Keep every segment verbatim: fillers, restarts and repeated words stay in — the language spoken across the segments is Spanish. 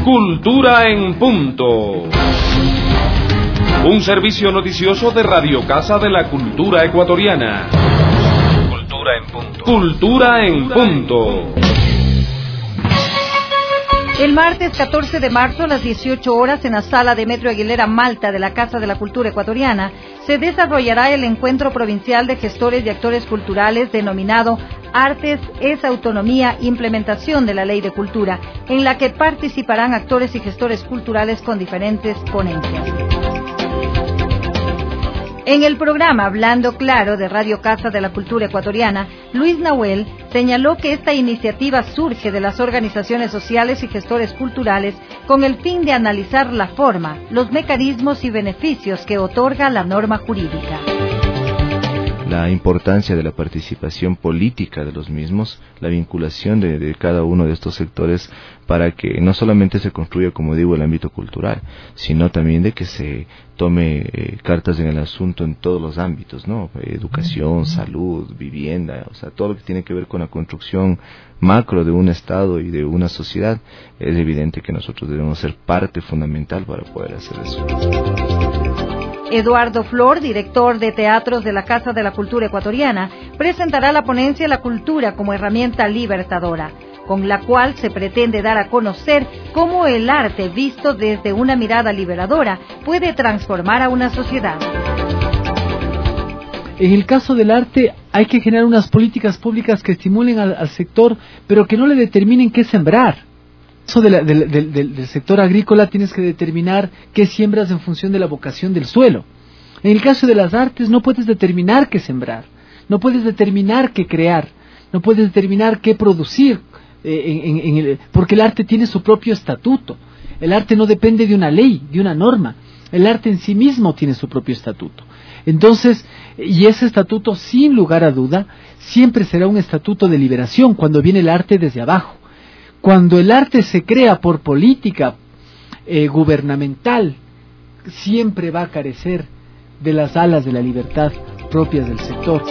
Cultura en punto. Un servicio noticioso de Radio Casa de la Cultura Ecuatoriana. Cultura en punto. Cultura en punto. El martes catorce de marzo a las dieciocho horas en la sala de Metro Aguilera Malta de la Casa de la Cultura Ecuatoriana se desarrollará el encuentro provincial de gestores y actores culturales denominado Artes es Autonomía, Implementación de la Ley de Cultura, en la que participarán actores y gestores culturales con diferentes ponencias. En el programa Hablando Claro de Radio Casa de la Cultura Ecuatoriana, Luis Nahuel señaló que esta iniciativa surge de las organizaciones sociales y gestores culturales con el fin de analizar la forma, los mecanismos y beneficios que otorga la norma jurídica. La importancia de la participación política de los mismos, la vinculación de, de cada uno de estos sectores para que no solamente se construya, como digo, el ámbito cultural, sino también de que se tome eh, cartas en el asunto en todos los ámbitos, ¿no? Educación, salud, vivienda, o sea, todo lo que tiene que ver con la construcción macro de un Estado y de una sociedad. Es evidente que nosotros debemos ser parte fundamental para poder hacer eso. Eduardo Flor, director de teatros de la Casa de la Cultura Ecuatoriana, presentará la ponencia La Cultura como herramienta libertadora, con la cual se pretende dar a conocer cómo el arte, visto desde una mirada liberadora, puede transformar a una sociedad. En el caso del arte hay que generar unas políticas públicas que estimulen al, al sector, pero que no le determinen qué sembrar. Eso de la, del, del, del sector agrícola tienes que determinar qué siembras en función de la vocación del suelo. En el caso de las artes no puedes determinar qué sembrar, no puedes determinar qué crear, no puedes determinar qué producir, eh, en, en, en el, porque el arte tiene su propio estatuto. El arte no depende de una ley, de una norma. El arte en sí mismo tiene su propio estatuto. Entonces, y ese estatuto, sin lugar a duda, siempre será un estatuto de liberación cuando viene el arte desde abajo. Cuando el arte se crea por política eh, gubernamental, siempre va a carecer de las alas de la libertad propias del sector.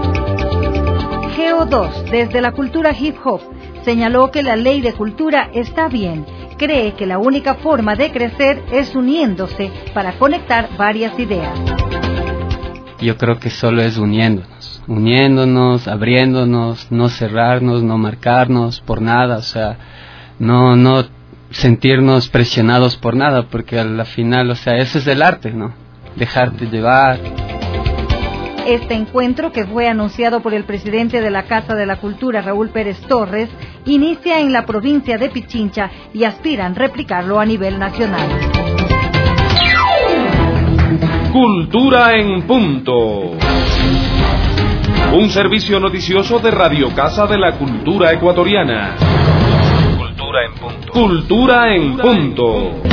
Geo dos, desde la cultura hip hop, señaló que la ley de cultura está bien. Cree que la única forma de crecer es uniéndose para conectar varias ideas. Yo creo que solo es uniéndonos, uniéndonos, abriéndonos, no cerrarnos, no marcarnos por nada, o sea, no no sentirnos presionados por nada, porque a la final, o sea, eso es el arte, ¿no? Dejarte llevar. Este encuentro, que fue anunciado por el presidente de la Casa de la Cultura, Raúl Pérez Torres, inicia en la provincia de Pichincha y aspiran replicarlo a nivel nacional. Cultura en punto. Un servicio noticioso de Radio Casa de la Cultura Ecuatoriana. Cultura en punto. Cultura en punto.